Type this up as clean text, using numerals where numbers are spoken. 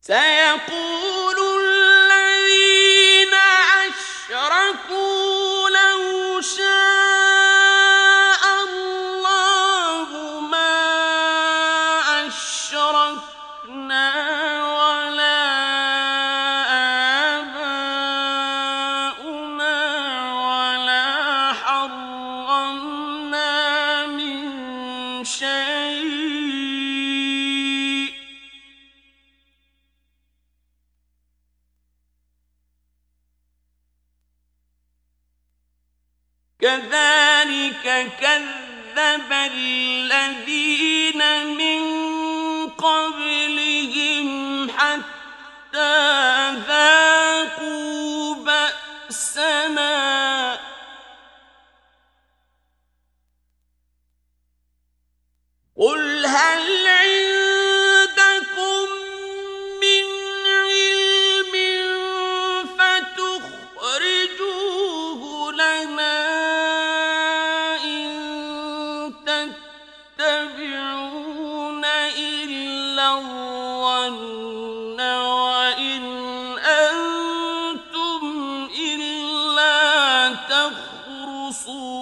سيقول الذين أشركوا لو شاء الله ما أشركنا ولا آباؤنا ولا حرمنا من شيء كذلك كذب الذين من قبلهم حتى ذاقوا بأسنا قل هل عندكم من علم فتخرجوه لنا إن تتبعون إلا الظن وإن أنتم إلا تخرصون